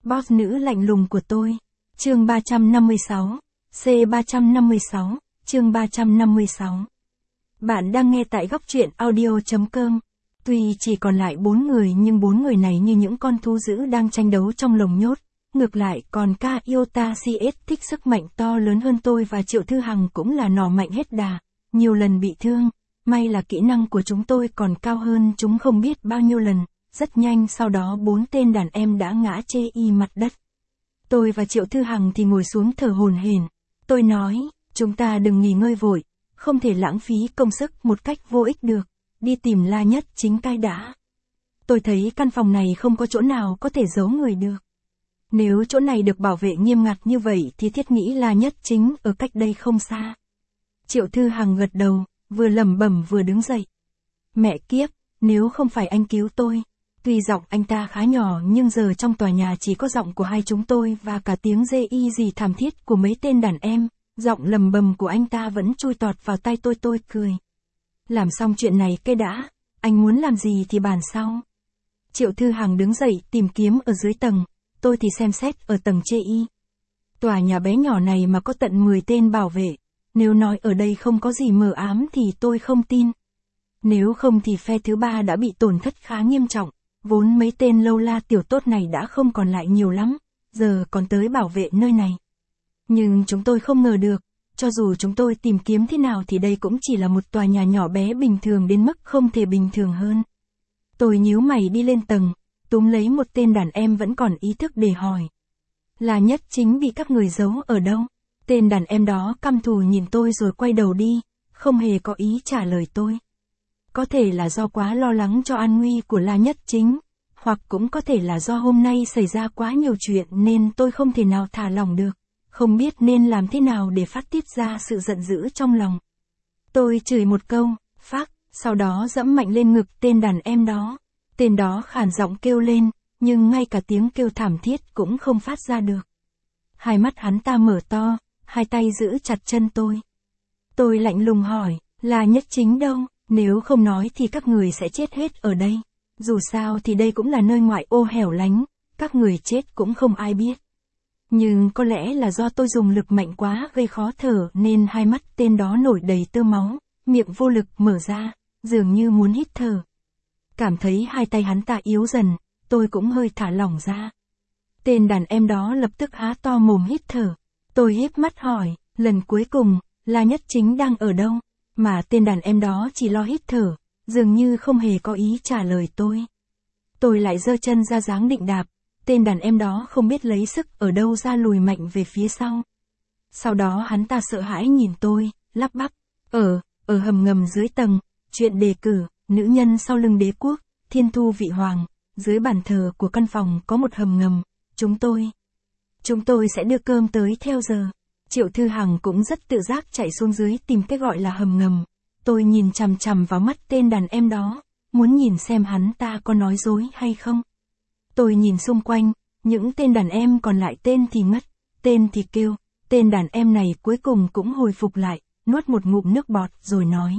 Boss nữ lạnh lùng của tôi. Chương 356. C356. Chương 356. Bạn đang nghe tại góc truyện audio.com. Tuy chỉ còn lại 4 người nhưng 4 người này như những con thú dữ đang tranh đấu trong lồng nhốt. Ngược lại còn Ka Iota CS thích sức mạnh to lớn hơn tôi và Triệu Thư Hằng cũng là nỏ mạnh hết đà. Nhiều lần bị thương. May là kỹ năng của chúng tôi còn cao hơn chúng không biết bao nhiêu lần. Rất nhanh sau đó 4 tên đàn em đã ngã chê y mặt đất. Tôi và Triệu Thư Hằng thì ngồi xuống thở hổn hển. Tôi nói, chúng ta đừng nghỉ ngơi vội, không thể lãng phí công sức một cách vô ích được, đi tìm La Nhất Chính cái đã. Tôi thấy căn phòng này không có chỗ nào có thể giấu người được. Nếu chỗ này được bảo vệ nghiêm ngặt như vậy thì thiết nghĩ La Nhất Chính ở cách đây không xa. Triệu Thư Hằng gật đầu, vừa lẩm bẩm vừa đứng dậy. Mẹ kiếp, nếu không phải anh cứu tôi. Tuy giọng anh ta khá nhỏ nhưng giờ trong tòa nhà chỉ có giọng của hai chúng tôi và cả tiếng rê y gì thảm thiết của mấy tên đàn em, giọng lầm bầm của anh ta vẫn chui tọt vào tai tôi cười. Làm xong chuyện này cái đã, anh muốn làm gì thì bàn sau. Triệu Thư Hằng đứng dậy tìm kiếm ở dưới tầng, tôi thì xem xét ở tầng chê y. Tòa nhà bé nhỏ này mà có tận 10 tên bảo vệ, nếu nói ở đây không có gì mờ ám thì tôi không tin. Nếu không thì phe thứ ba đã bị tổn thất khá nghiêm trọng. Vốn mấy tên lâu la tiểu tốt này đã không còn lại nhiều lắm, giờ còn tới bảo vệ nơi này. Nhưng chúng tôi không ngờ được, cho dù chúng tôi tìm kiếm thế nào thì đây cũng chỉ là một tòa nhà nhỏ bé bình thường đến mức không thể bình thường hơn. Tôi nhíu mày đi lên tầng, túm lấy một tên đàn em vẫn còn ý thức để hỏi. La Nhất Chính bị các người giấu ở đâu? Tên đàn em đó căm thù nhìn tôi rồi quay đầu đi, không hề có ý trả lời tôi. Có thể là do quá lo lắng cho an nguy của La Nhất Chính, hoặc cũng có thể là do hôm nay xảy ra quá nhiều chuyện nên tôi không thể nào thả lỏng được, không biết nên làm thế nào để phát tiết ra sự giận dữ trong lòng. Tôi chửi một câu, phác, sau đó giẫm mạnh lên ngực tên đàn em đó. Tên đó khản giọng kêu lên, nhưng ngay cả tiếng kêu thảm thiết cũng không phát ra được. Hai mắt hắn ta mở to, hai tay giữ chặt chân tôi. Tôi lạnh lùng hỏi, La Nhất Chính đâu? Nếu không nói thì các người sẽ chết hết ở đây. Dù sao thì đây cũng là nơi ngoại ô hẻo lánh, các người chết cũng không ai biết. Nhưng có lẽ là do tôi dùng lực mạnh quá gây khó thở nên hai mắt tên đó nổi đầy tơ máu, miệng vô lực mở ra, dường như muốn hít thở. Cảm thấy hai tay hắn ta yếu dần, tôi cũng hơi thả lỏng ra. Tên đàn em đó lập tức há to mồm hít thở. Tôi híp mắt hỏi, lần cuối cùng, La Nhất Chính đang ở đâu? Mà tên đàn em đó chỉ lo hít thở, dường như không hề có ý trả lời tôi. Tôi lại giơ chân ra dáng định đạp, tên đàn em đó không biết lấy sức ở đâu ra lùi mạnh về phía sau. Sau đó hắn ta sợ hãi nhìn tôi, lắp bắp, ở hầm ngầm dưới tầng, chuyện đề cử, nữ nhân sau lưng đế quốc, thiên thu vị hoàng, dưới bàn thờ của căn phòng có một hầm ngầm, chúng tôi sẽ đưa cơm tới theo giờ. Triệu Thư Hằng cũng rất tự giác chạy xuống dưới tìm cái gọi là hầm ngầm. Tôi nhìn chằm chằm vào mắt tên đàn em đó, muốn nhìn xem hắn ta có nói dối hay không. Tôi nhìn xung quanh, những tên đàn em còn lại tên thì ngất, tên thì kêu, tên đàn em này cuối cùng cũng hồi phục lại, nuốt một ngụm nước bọt rồi nói.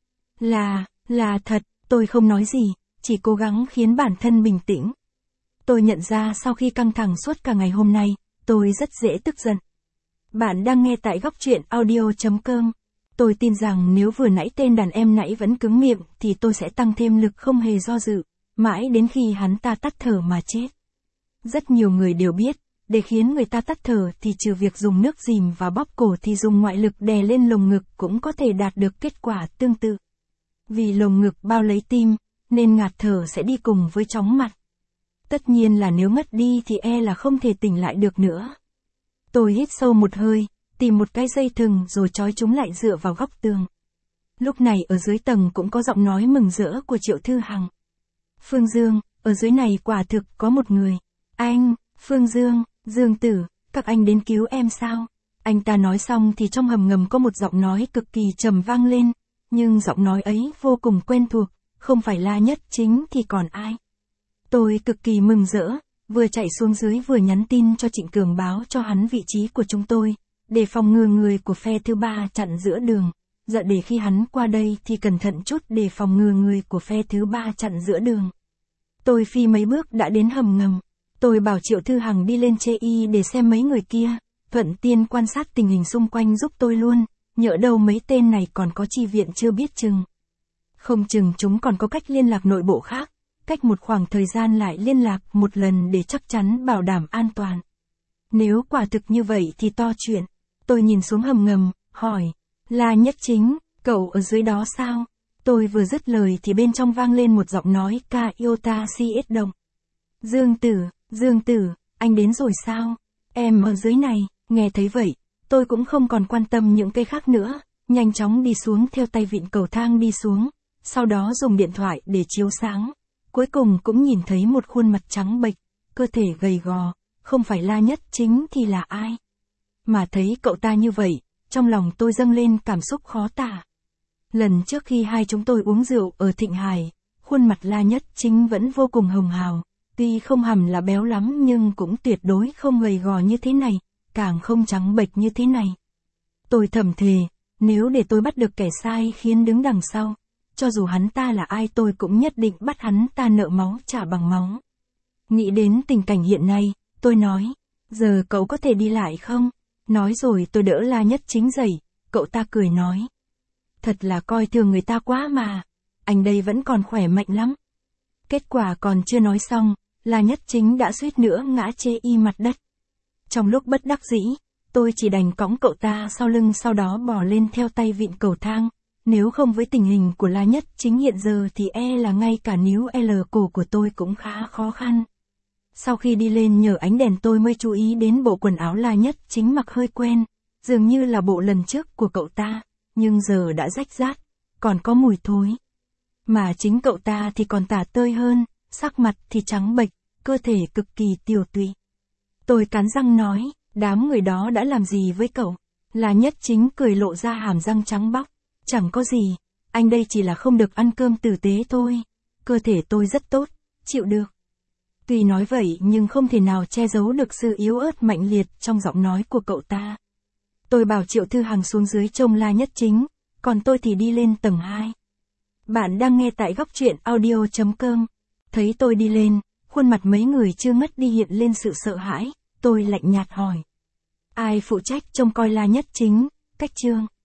Là thật, tôi không nói gì, chỉ cố gắng khiến bản thân bình tĩnh. Tôi nhận ra sau khi căng thẳng suốt cả ngày hôm nay, tôi rất dễ tức giận. Bạn đang nghe tại góc truyện audio.com. Tôi tin rằng nếu vừa nãy tên đàn em nãy vẫn cứng miệng thì tôi sẽ tăng thêm lực không hề do dự, mãi đến khi hắn ta tắt thở mà chết. Rất nhiều người đều biết, để khiến người ta tắt thở thì trừ việc dùng nước dìm và bóp cổ thì dùng ngoại lực đè lên lồng ngực cũng có thể đạt được kết quả tương tự. Vì lồng ngực bao lấy tim, nên ngạt thở sẽ đi cùng với chóng mặt. Tất nhiên là nếu ngất đi thì là không thể tỉnh lại được nữa. Tôi hít sâu một hơi, tìm một cái dây thừng rồi trói chúng lại dựa vào góc tường. Lúc này ở dưới tầng cũng có giọng nói mừng rỡ của Triệu Thư Hằng. Phương Dương, ở dưới này quả thực có một người. Anh, Phương Dương, Dương Tử, các anh đến cứu em sao? Anh ta nói xong thì trong hầm ngầm có một giọng nói cực kỳ trầm vang lên, nhưng giọng nói ấy vô cùng quen thuộc, không phải La Nhất Chính thì còn ai. Tôi cực kỳ mừng rỡ. Vừa chạy xuống dưới vừa nhắn tin cho Trịnh Cường báo cho hắn vị trí của chúng tôi, để phòng ngừa người của phe thứ ba chặn giữa đường, dạ để khi hắn qua đây thì cẩn thận chút để phòng ngừa người của phe thứ ba chặn giữa đường. Tôi phi mấy bước đã đến hầm ngầm, Tôi bảo Triệu Thư Hằng đi lên chê y để xem mấy người kia, thuận tiên quan sát tình hình xung quanh giúp tôi luôn, nhỡ đâu mấy tên này còn có chi viện chưa biết chừng. Không chừng chúng còn có cách liên lạc nội bộ khác, cách một khoảng thời gian lại liên lạc một lần để chắc chắn bảo đảm an toàn. Nếu quả thực như vậy thì to chuyện. Tôi nhìn xuống hầm ngầm, hỏi, La Nhất Chính, cậu ở dưới đó sao? Tôi vừa dứt lời thì bên trong vang lên một giọng nói ca iota CS động. Dương Tử, anh đến rồi sao? Em ở dưới này. Nghe thấy vậy, tôi cũng không còn quan tâm những cái khác nữa, nhanh chóng đi xuống theo tay vịn cầu thang đi xuống, sau đó dùng điện thoại để chiếu sáng. Cuối cùng cũng nhìn thấy một khuôn mặt trắng bệch, cơ thể gầy gò, không phải La Nhất Chính thì là ai? Mà thấy cậu ta như vậy, trong lòng tôi dâng lên cảm xúc khó tả. Lần trước khi hai chúng tôi uống rượu ở Thịnh Hải, khuôn mặt La Nhất Chính vẫn vô cùng hồng hào, tuy không hẳn là béo lắm nhưng cũng tuyệt đối không gầy gò như thế này, càng không trắng bệch như thế này. Tôi thầm thề, nếu để tôi bắt được kẻ sai khiến đứng đằng sau, cho dù hắn ta là ai tôi cũng nhất định bắt hắn ta nợ máu trả bằng máu. Nghĩ đến tình cảnh hiện nay, tôi nói, giờ cậu có thể đi lại không? Nói rồi tôi đỡ La Nhất Chính dậy, cậu ta cười nói. Thật là coi thường người ta quá mà, anh đây vẫn còn khỏe mạnh lắm. Kết quả còn chưa nói xong, La Nhất Chính đã suýt nữa ngã chê y mặt đất. Trong lúc bất đắc dĩ, tôi chỉ đành cõng cậu ta sau lưng sau đó bò lên theo tay vịn cầu thang. Nếu không với tình hình của La Nhất Chính hiện giờ thì là ngay cả níu L cổ của tôi cũng khá khó khăn. Sau khi đi lên nhờ ánh đèn tôi mới chú ý đến bộ quần áo La Nhất Chính mặc hơi quen, dường như là bộ lần trước của cậu ta, nhưng giờ đã rách rát, còn có mùi thối. Mà chính cậu ta thì còn tả tơi hơn, sắc mặt thì trắng bệch, cơ thể cực kỳ tiều tụy. Tôi cắn răng nói, đám người đó đã làm gì với cậu? La Nhất Chính cười lộ ra hàm răng trắng bóc. Chẳng có gì, anh đây chỉ là không được ăn cơm tử tế thôi. Cơ thể tôi rất tốt, chịu được. Tuy nói vậy nhưng không thể nào che giấu được sự yếu ớt mạnh liệt trong giọng nói của cậu ta. Tôi bảo Triệu Thư Hằng xuống dưới trông La Nhất Chính, còn tôi thì đi lên tầng 2. Bạn đang nghe tại góc truyện audio.com. Thấy tôi đi lên, khuôn mặt mấy người chưa ngất đi hiện lên sự sợ hãi, tôi lạnh nhạt hỏi. Ai phụ trách trông coi La Nhất Chính? Cách Trương.